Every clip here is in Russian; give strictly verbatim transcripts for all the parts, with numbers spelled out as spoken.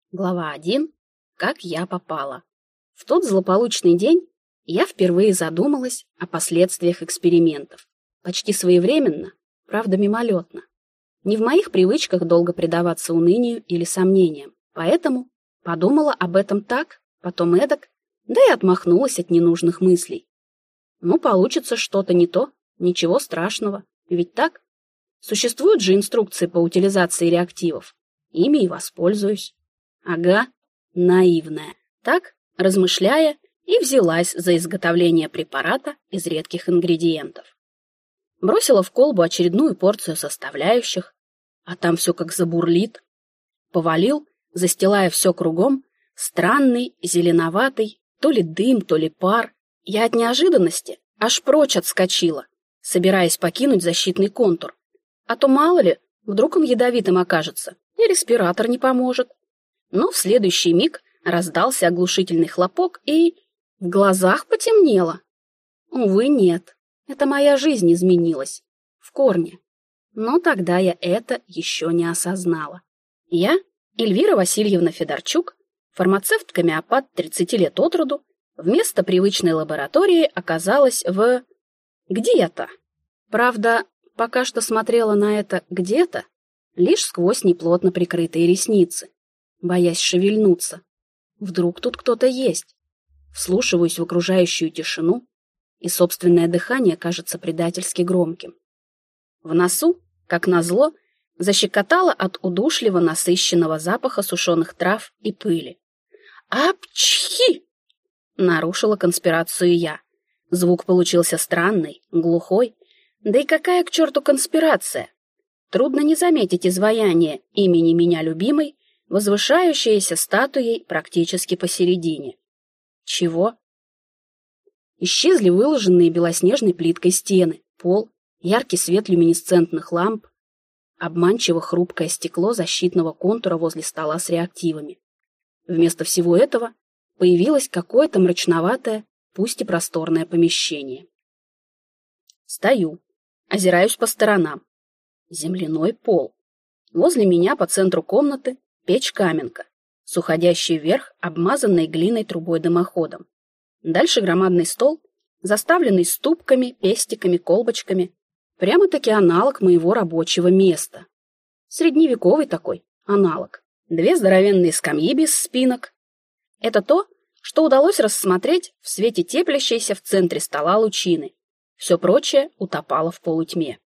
Глава один. Как я попала. В тот злополучный день я впервые задумалась о последствиях экспериментов. Почти своевременно, правда мимолетно. Не в моих привычках долго предаваться унынию или сомнениям. Поэтому подумала об этом так, потом эдак, да и отмахнулась от ненужных мыслей. Ну, получится что-то не то, ничего страшного. Ведь так? Существуют же инструкции по утилизации реактивов. Ими и воспользуюсь. Ага, наивная. Так, размышляя, и взялась за изготовление препарата из редких ингредиентов. Бросила в колбу очередную порцию составляющих, а там все как забурлит. Повалил, застилая все кругом, странный, зеленоватый, то ли дым, то ли пар. Я от неожиданности аж прочь отскочила, собираясь покинуть защитный контур. А то, мало ли, вдруг он ядовитым окажется, и респиратор не поможет. Но в следующий миг раздался оглушительный хлопок, и в глазах потемнело. Увы, нет, это моя жизнь изменилась. В корне. Но тогда я это еще не осознала. Я, Эльвира Васильевна Федорчук, фармацевт-гомеопат тридцати лет от роду, вместо привычной лаборатории оказалась в... где-то. Правда, пока что смотрела на это где-то лишь сквозь неплотно прикрытые ресницы, боясь шевельнуться. Вдруг тут кто-то есть. Вслушиваюсь в окружающую тишину, и собственное дыхание кажется предательски громким. В носу, как назло, защекотало от удушливо насыщенного запаха сушеных трав и пыли. «Апчхи!» — нарушила конспирацию я. Звук получился странный, глухой. Да и какая к черту конспирация? Трудно не заметить изваяние имени меня любимой, возвышающееся статуей практически посередине. Чего? Исчезли выложенные белоснежной плиткой стены, пол, яркий свет люминесцентных ламп, обманчиво хрупкое стекло защитного контура возле стола с реактивами. Вместо всего этого появилось какое-то мрачноватое, пусть и просторное помещение. Стою, озираюсь по сторонам. Земляной пол. Возле меня по центру комнаты печь-каменка с уходящей вверх обмазанной глиной трубой-дымоходом. Дальше громадный стол, заставленный ступками, пестиками, колбочками. Прямо-таки аналог моего рабочего места. Средневековый такой аналог. Две здоровенные скамьи без спинок. Это то, что удалось рассмотреть в свете теплящейся в центре стола лучины. Все прочее утопало в полутьме.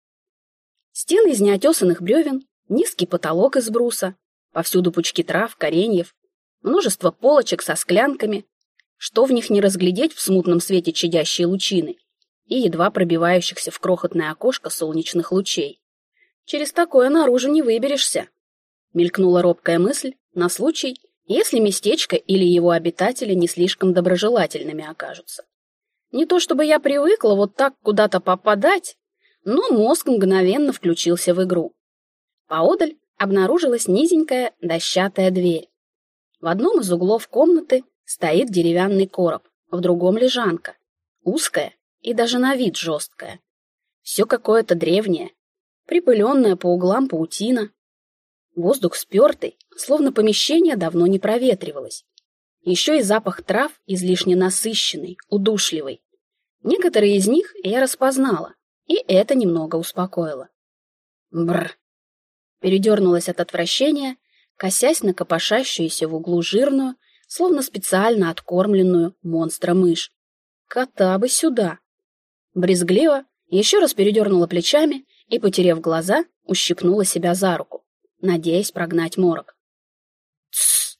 Стены из неотесанных бревен, низкий потолок из бруса, повсюду пучки трав, кореньев, множество полочек со склянками, что в них не разглядеть в смутном свете чадящей лучины и едва пробивающихся в крохотное окошко солнечных лучей. Через такое наружу не выберешься. Мелькнула робкая мысль на случай, если местечко или его обитатели не слишком доброжелательными окажутся. Не то чтобы я привыкла вот так куда-то попадать, но мозг мгновенно включился в игру. Поодаль обнаружилась низенькая дощатая дверь. В одном из углов комнаты стоит деревянный короб, в другом лежанка, узкая и даже на вид жесткая. Все какое-то древнее, припыленное по углам паутина. Воздух спертый, словно помещение давно не проветривалось. Еще и запах трав излишне насыщенный, удушливый. Некоторые из них я распознала, и это немного успокоило. Бррр. Передернулась от отвращения, косясь на копошащуюся в углу жирную, словно специально откормленную монстра-мышь. Кота бы сюда. Брезгливо еще раз передернула плечами и, потеряв глаза, ущипнула себя за руку, надеясь прогнать морок. «Тссс!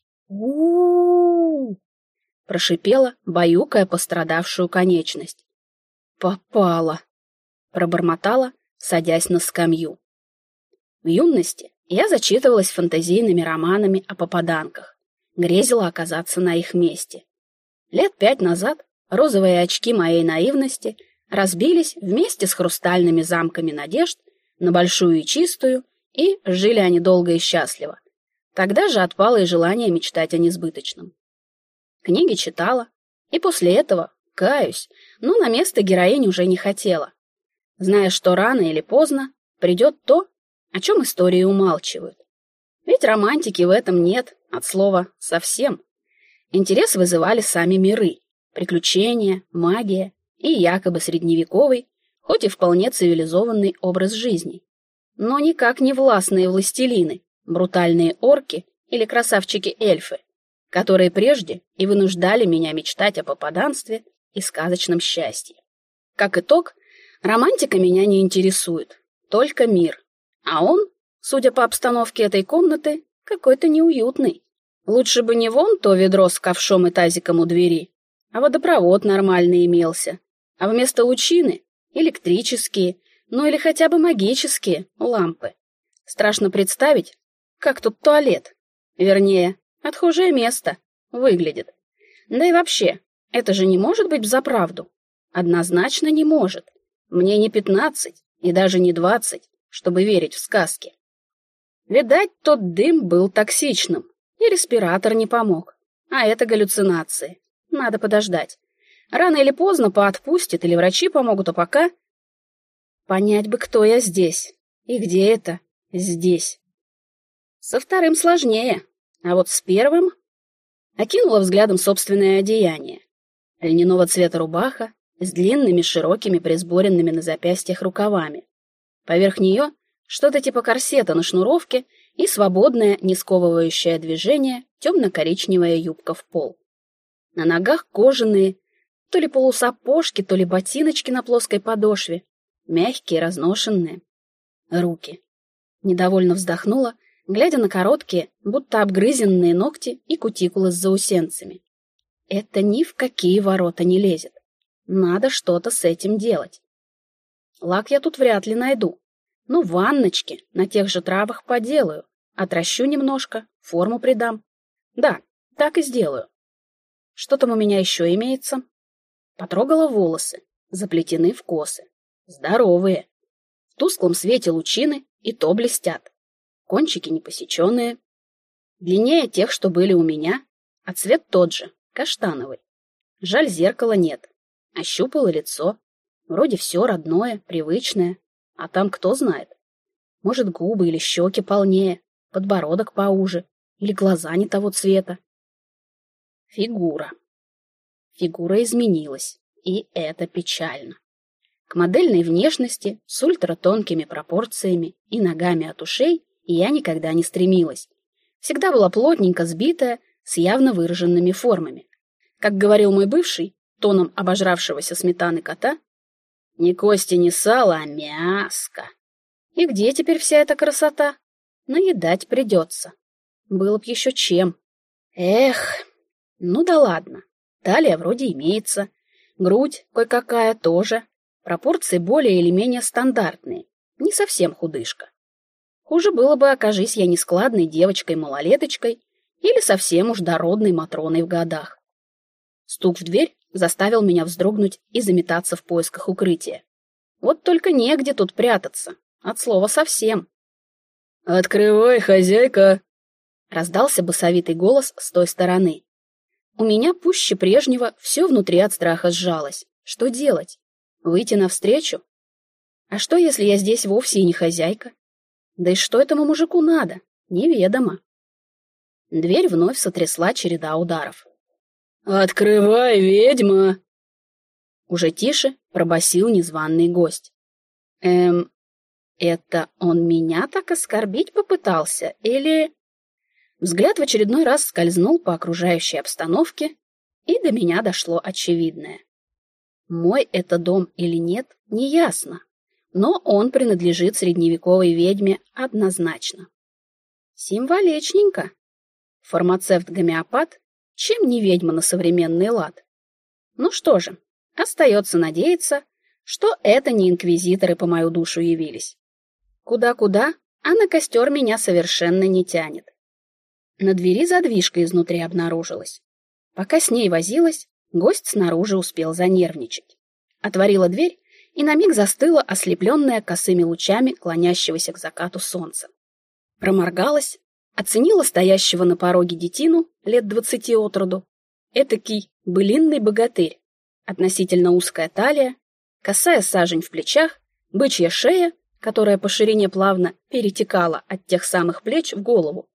У-у-у!» — прошипела, баюкая пострадавшую конечность. «Попала!» — пробормотала, садясь на скамью. В юности я зачитывалась фантазийными романами о попаданках, грезила оказаться на их месте. Лет пять назад розовые очки моей наивности разбились вместе с хрустальными замками надежд на большую и чистую, и жили они долго и счастливо. Тогда же отпало и желание мечтать о несбыточном. Книги читала, и после этого, каюсь, но на место героинь уже не хотела, зная, что рано или поздно придет то, о чем истории умалчивают. Ведь романтики в этом нет, От слова «совсем». Интерес вызывали сами миры, приключения, магия и якобы средневековый, хоть и вполне цивилизованный образ жизни. Но никак не властные властелины, брутальные орки или красавчики-эльфы, которые прежде и вынуждали меня мечтать о попаданстве и сказочном счастье. Как итог, романтика меня не интересует, только мир, а он, судя по обстановке этой комнаты, какой-то неуютный. Лучше бы не вон то ведро с ковшом и тазиком у двери, а водопровод нормальный имелся, а вместо лучины — электрические, ну или хотя бы магические лампы. Страшно представить, как тут туалет, вернее, отхожее место, выглядит. Да и вообще, это же не может быть взаправду. Однозначно не может. Мне не пятнадцать и даже не двадцать, чтобы верить в сказки. Видать, тот дым был токсичным, и респиратор не помог. А это галлюцинации. Надо подождать. Рано или поздно поотпустит, или врачи помогут, а пока... Понять бы, кто я здесь. И где это здесь. Со вторым сложнее, а вот с первым... Окинула взглядом собственное одеяние. Льняного цвета рубаха с длинными, широкими, присборенными на запястьях рукавами. Поверх нее что-то типа корсета на шнуровке и свободное, не сковывающее движение, темно-коричневая юбка в пол. На ногах кожаные, то ли полусапожки, то ли ботиночки на плоской подошве, мягкие, разношенные. Руки. Недовольно вздохнула, глядя на короткие, будто обгрызенные ногти и кутикулы с заусенцами. Это ни в какие ворота не лезет. Надо что-то с этим делать. Лак я тут вряд ли найду. Ну, ванночки на тех же травах поделаю. Отращу немножко, форму придам. Да, так и сделаю. Что там у меня еще имеется? Потрогала волосы, заплетены в косы. Здоровые. В тусклом свете лучины и то блестят. Кончики непосеченные. Длиннее тех, что были у меня, а цвет тот же, каштановый. Жаль, зеркала нет. Ощупала лицо. Вроде все родное, привычное. А там кто знает. Может, губы или щеки полнее, подбородок поуже, или глаза не того цвета. Фигура. Фигура изменилась, и это печально. К модельной внешности с ультратонкими пропорциями и ногами от ушей я никогда не стремилась. Всегда была плотненько сбитая, с явно выраженными формами. Как говорил мой бывший, тоном обожравшегося сметаны кота, «Не кости, не сало, а мяско». И где теперь вся эта красота? Наедать придется. Было б еще чем. Эх, ну да ладно. Талия вроде имеется. Грудь кое-какая тоже. Пропорции более или менее стандартные. Не совсем худышка. Хуже было бы, окажись я нескладной девочкой-малолеточкой или совсем уж дородной Матроной в годах. Стук в дверь заставил меня вздрогнуть и заметаться в поисках укрытия. Вот только негде тут прятаться. От слова совсем. «Открывай, хозяйка!» Раздался басовитый голос с той стороны. У меня пуще прежнего все внутри от страха сжалось. Что делать? Выйти навстречу? А что, если я здесь вовсе и не хозяйка? Да и что этому мужику надо? Неведомо. Дверь вновь сотрясла череда ударов. «Открывай, ведьма!» Уже тише пробасил незваный гость. Эм, это он меня так оскорбить попытался, или... Взгляд в очередной раз скользнул по окружающей обстановке, и до меня дошло очевидное. Мой это дом или нет, неясно, но он принадлежит средневековой ведьме однозначно. Символичненько. Фармацевт-гомеопат, чем не ведьма на современный лад? Ну что же, остается надеяться, что это не инквизиторы по мою душу явились. Куда-куда, а на костер меня совершенно не тянет. На двери задвижка изнутри обнаружилась. Пока с ней возилась, гость снаружи успел занервничать. Отворила дверь и на миг застыла, ослепленная косыми лучами клонящегося к закату солнца. Проморгалась, оценила стоящего на пороге детину лет двадцати от роду. Этакий былинный богатырь, относительно узкая талия, косая сажень в плечах, бычья шея, которая по ширине плавно перетекала от тех самых плеч в голову,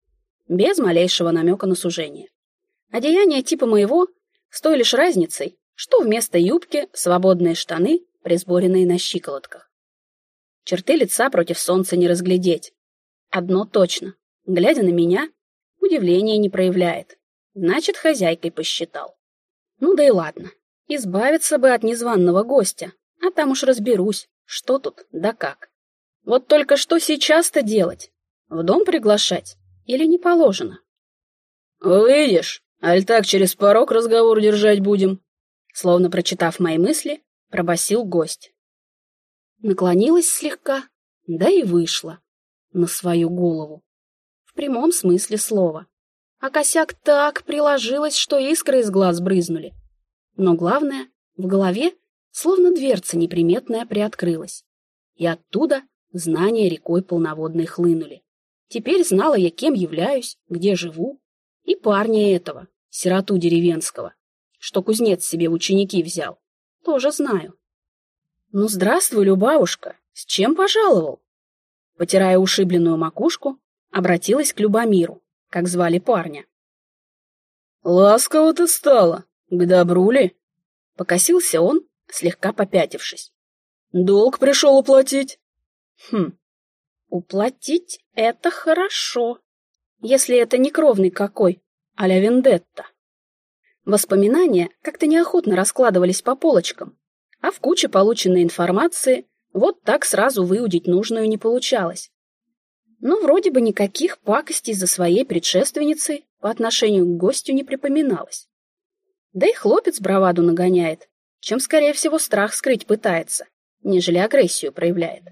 без малейшего намека на сужение. Одеяние типа моего с той лишь разницей, что вместо юбки свободные штаны, присборенные на щиколотках. Черты лица против солнца не разглядеть. Одно точно, глядя на меня, удивления не проявляет. Значит, хозяйкой посчитал. Ну да и ладно, избавиться бы от незваного гостя, а там уж разберусь, что тут да как. Вот только что сейчас-то делать? В дом приглашать или не положено? «Выйдешь, аль так через порог разговор держать будем?» Словно прочитав мои мысли, пробасил гость. Наклонилась слегка, да и вышла на свою голову. В прямом смысле слова. А косяк так приложилась, что искры из глаз брызнули. Но главное, в голове словно дверца неприметная приоткрылась. И оттуда знания рекой полноводной хлынули. Теперь знала я, кем являюсь, где живу, и парня этого, сироту деревенского, что кузнец себе в ученики взял, тоже знаю. «Ну, здравствуй, Любавушка, с чем пожаловал?» Потирая ушибленную макушку, обратилась к Любомиру, как звали парня. «Ласково ты стала, к добру ли?» Покосился он, слегка попятившись. «Долг пришел уплатить?» «Хм, уплатить — это хорошо, если это не кровный какой, а-ля вендетта». Воспоминания как-то неохотно раскладывались по полочкам, а в куче полученной информации вот так сразу выудить нужную не получалось. Но вроде бы никаких пакостей за своей предшественницей по отношению к гостю не припоминалось. Да и хлопец браваду нагоняет, чем, скорее всего, страх скрыть пытается, нежели агрессию проявляет.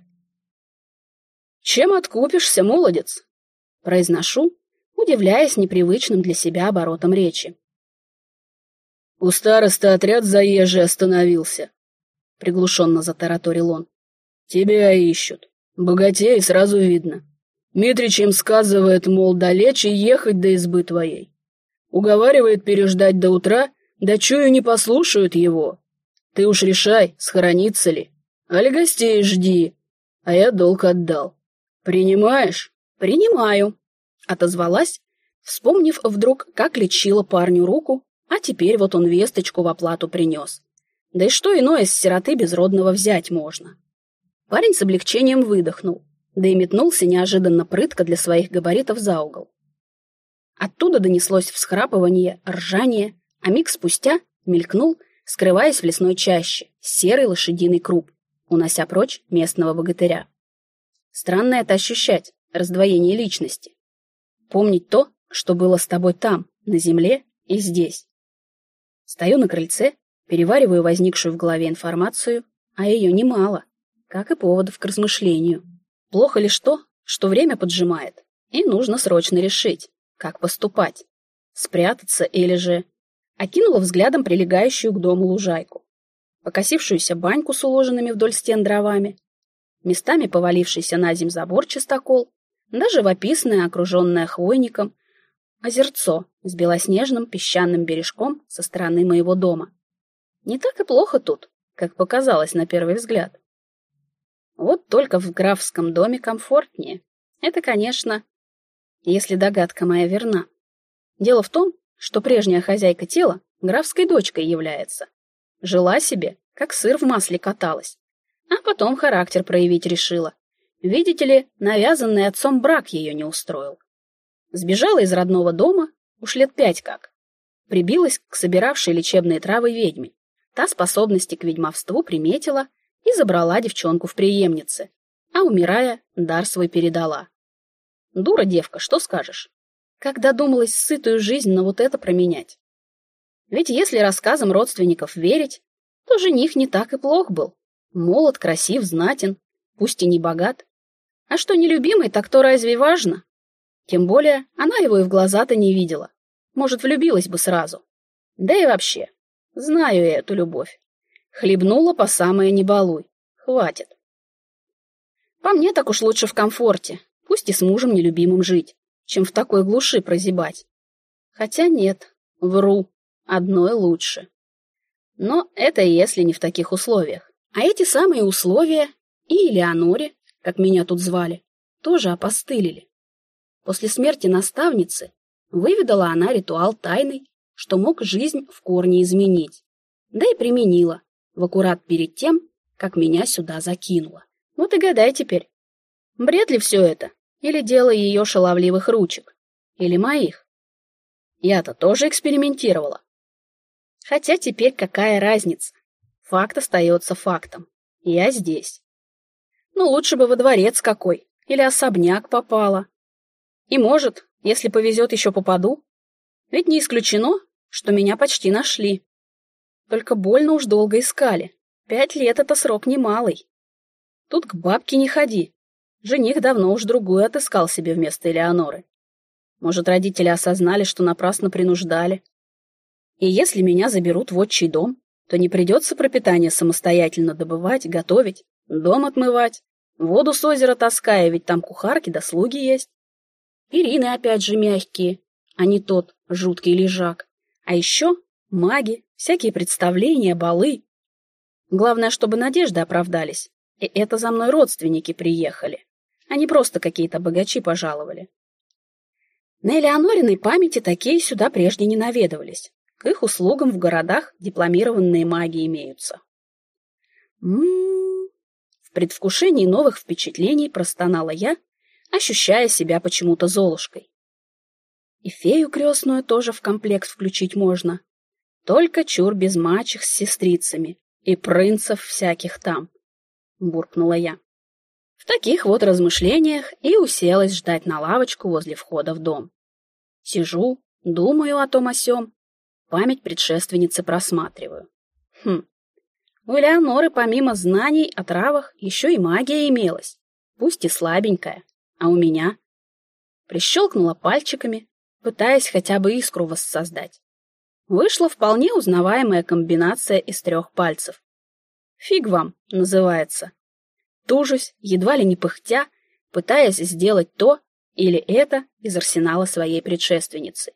«Чем откупишься, молодец?» Произношу, удивляясь непривычным для себя оборотом речи. «У старосты отряд заезжий остановился», — приглушенно затараторил он. «Тебя ищут. Богатей сразу видно. Митрич им сказывает, мол, далече ехать до избы твоей. Уговаривает переждать до утра, да чую, не послушают его. Ты уж решай, схорониться ли. Али гостей жди, а я долг отдал. Принимаешь?» «Принимаю», — отозвалась, вспомнив вдруг, как лечила парню руку, а теперь вот он весточку в оплату принес. Да и что иное с сироты безродного взять можно? Парень с облегчением выдохнул, да и метнулся неожиданно прытко для своих габаритов за угол. Оттуда донеслось всхрапывание, ржание, а миг спустя мелькнул, скрываясь в лесной чаще, серый лошадиный круп, унося прочь местного богатыря. Странно это ощущать, раздвоение личности. Помнить то, что было с тобой там, на земле и здесь. Стою на крыльце, перевариваю возникшую в голове информацию, а ее немало, как и поводов к размышлению. Плохо лишь то, что время поджимает, и нужно срочно решить, как поступать. Спрятаться или же... Окинула взглядом прилегающую к дому лужайку, покосившуюся баньку с уложенными вдоль стен дровами, местами повалившийся на земь забор-чистокол, даже живописное, окруженное хвойником, озерцо с белоснежным песчаным бережком со стороны моего дома. Не так и плохо тут, как показалось на первый взгляд. Вот только в графском доме комфортнее. Это, конечно, если догадка моя верна. Дело в том, что прежняя хозяйка тела графской дочкой является. Жила себе, как сыр в масле каталась, а потом характер проявить решила. Видите ли, навязанный отцом брак ее не устроил. Сбежала из родного дома, уж лет пять как. Прибилась к собиравшей лечебные травы ведьме. Та способности к ведьмовству приметила и забрала девчонку в преемницы, а, умирая, дар свой передала. Дура девка, что скажешь? Как додумалась сытую жизнь на вот это променять? Ведь если рассказам родственников верить, то жених не так и плох был. Молод, красив, знатен, пусть и не богат. А что нелюбимый, так то разве важно? Тем более она его и в глаза-то не видела. Может, влюбилась бы сразу. Да и вообще, знаю я эту любовь. Хлебнула по самое не балуй. Хватит. По мне так уж лучше в комфорте, пусть и с мужем нелюбимым жить, чем в такой глуши прозябать. Хотя нет, вру, одной лучше. Но это если не в таких условиях. А эти самые условия и Элеоноре, как меня тут звали, тоже опостылили. После смерти наставницы выведала она ритуал тайный, что мог жизнь в корне изменить. Да и применила, в аккурат перед тем, как меня сюда закинуло. Вот и гадай теперь, бред ли все это, или дело ее шаловливых ручек, или моих? Я-то тоже экспериментировала. Хотя теперь какая разница? Факт остается фактом. Я здесь. Ну, лучше бы во дворец какой, или особняк попала. И может, если повезет, еще попаду. Ведь не исключено, что меня почти нашли. Только больно уж долго искали. Пять лет — это срок немалый. Тут к бабке не ходи. Жених давно уж другую отыскал себе вместо Элеоноры. Может, родители осознали, что напрасно принуждали. И если меня заберут в отчий дом, то не придется пропитание самостоятельно добывать, готовить, дом отмывать, воду с озера таская, ведь там кухарки да слуги есть. Перины опять же мягкие, а не тот жуткий лежак. А еще маги, всякие представления, балы. Главное, чтобы надежды оправдались, и это за мной родственники приехали, а не просто какие-то богачи пожаловали. На Элеонориной памяти такие сюда прежде не наведывались. К их услугам в городах дипломированные маги имеются. М-м-м. В предвкушении новых впечатлений простонала я, ощущая себя почему-то Золушкой. И фею крестную тоже в комплект включить можно. Только чур без мачех с сестрицами и принцев всяких там, буркнула я. В таких вот размышлениях и уселась ждать на лавочку возле входа в дом. Сижу, думаю о том о сём, память предшественницы просматриваю. Хм, у Элеоноры помимо знаний о травах еще и магия имелась, пусть и слабенькая, а у меня... Прищелкнула пальчиками, пытаясь хотя бы искру воссоздать. Вышла вполне узнаваемая комбинация из трех пальцев. «Фиг вам» называется. Тужусь, едва ли не пыхтя, пытаясь сделать то или это из арсенала своей предшественницы.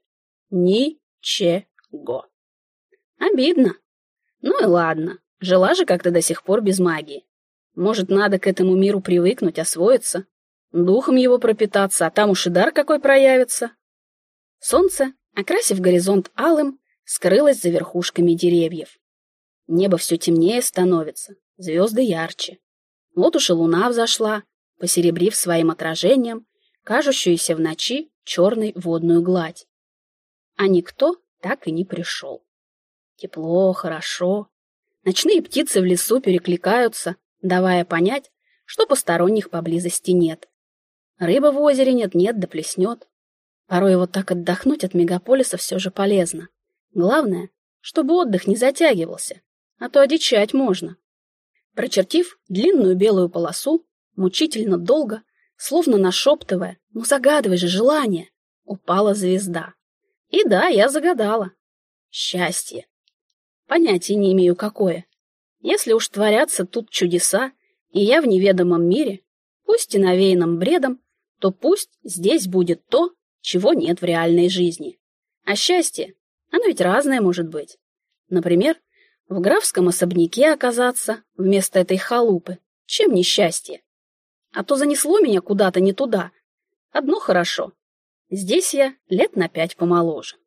Ничего. Обидно. Ну и ладно, жила же как-то до сих пор без магии. Может, надо к этому миру привыкнуть, освоиться, духом его пропитаться, а там уж и дар какой проявится. Солнце, окрасив горизонт алым, скрылось за верхушками деревьев. Небо все темнее становится, звезды ярче. Вот уж и луна взошла, посеребрив своим отражением кажущуюся в ночи черной водную гладь. А никто так и не пришел. Тепло, хорошо. Ночные птицы в лесу перекликаются, давая понять, что посторонних поблизости нет. Рыба в озере нет-нет да плеснет. Порой вот так отдохнуть от мегаполиса все же полезно. Главное, чтобы отдых не затягивался, а то одичать можно. Прочертив длинную белую полосу, мучительно долго, словно нашептывая, ну загадывай же желание, упала звезда. И да, я загадала. Счастье. Понятия не имею, какое. Если уж творятся тут чудеса, и я в неведомом мире, пусть и навеянном бредом, то пусть здесь будет то, чего нет в реальной жизни. А счастье, оно ведь разное может быть. Например, в графском особняке оказаться вместо этой халупы. Чем не счастье? А то занесло меня куда-то не туда. Одно хорошо. Здесь я лет на пять помоложе.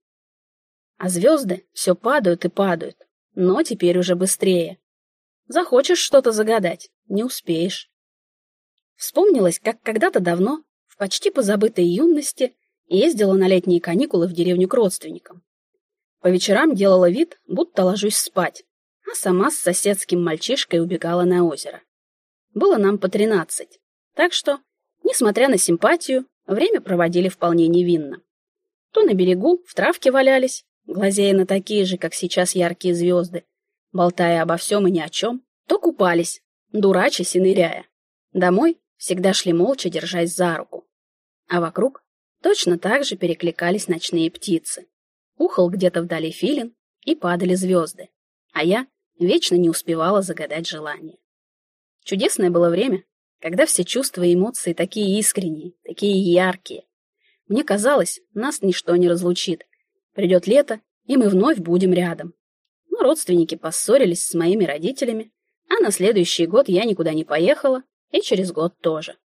А звезды все падают и падают, но теперь уже быстрее. Захочешь что-то загадать, не успеешь. Вспомнилось, как когда-то давно, в почти позабытой юности, ездила на летние каникулы в деревню к родственникам. По вечерам делала вид, будто ложусь спать, а сама с соседским мальчишкой убегала на озеро. Было нам по тринадцать, так что, несмотря на симпатию, время проводили вполне невинно. То на берегу в травке валялись, глазея на такие же, как сейчас, яркие звезды, болтая обо всем и ни о чем, то купались, дурачась и ныряя. Домой всегда шли молча, держась за руку. А вокруг точно так же перекликались ночные птицы. Ухал где-то вдали филин, и падали звезды, а я вечно не успевала загадать желание. Чудесное было время, когда все чувства и эмоции такие искренние, такие яркие. Мне казалось, нас ничто не разлучит. Придет лето, и мы вновь будем рядом. Но родственники поссорились с моими родителями, а на следующий год я никуда не поехала, и через год тоже.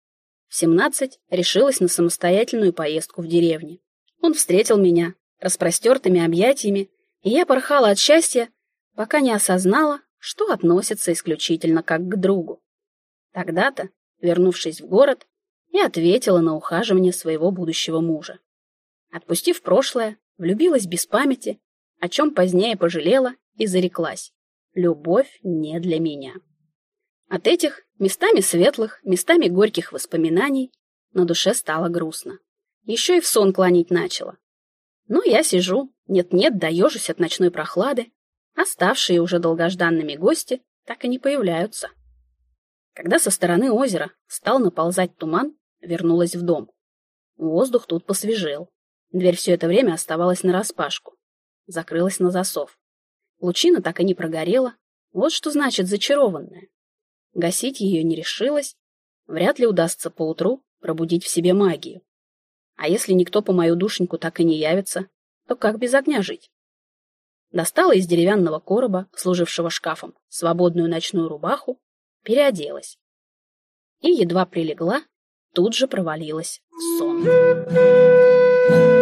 В семнадцать решилась на самостоятельную поездку в деревню. Он встретил меня распростертыми объятиями, и я порхала от счастья, пока не осознала, что относится исключительно как к другу. Тогда-то, вернувшись в город, я ответила на ухаживание своего будущего мужа. Отпустив прошлое, влюбилась без памяти, о чем позднее пожалела и зареклась. Любовь не для меня. От этих местами светлых, местами горьких воспоминаний на душе стало грустно. Еще и в сон клонить начала. Но я сижу, нет-нет, да ежусь от ночной прохлады, а ставшие уже долгожданными гости так и не появляются. Когда со стороны озера стал наползать туман, вернулась в дом. Воздух тут посвежел. Дверь все это время оставалась нараспашку. Закрылась на засов. Лучина так и не прогорела. Вот что значит зачарованная. Гасить ее не решилась. Вряд ли удастся поутру пробудить в себе магию. А если никто по мою душеньку так и не явится, то как без огня жить? Достала из деревянного короба, служившего шкафом, свободную ночную рубаху, переоделась. И едва прилегла, тут же провалилась в сон.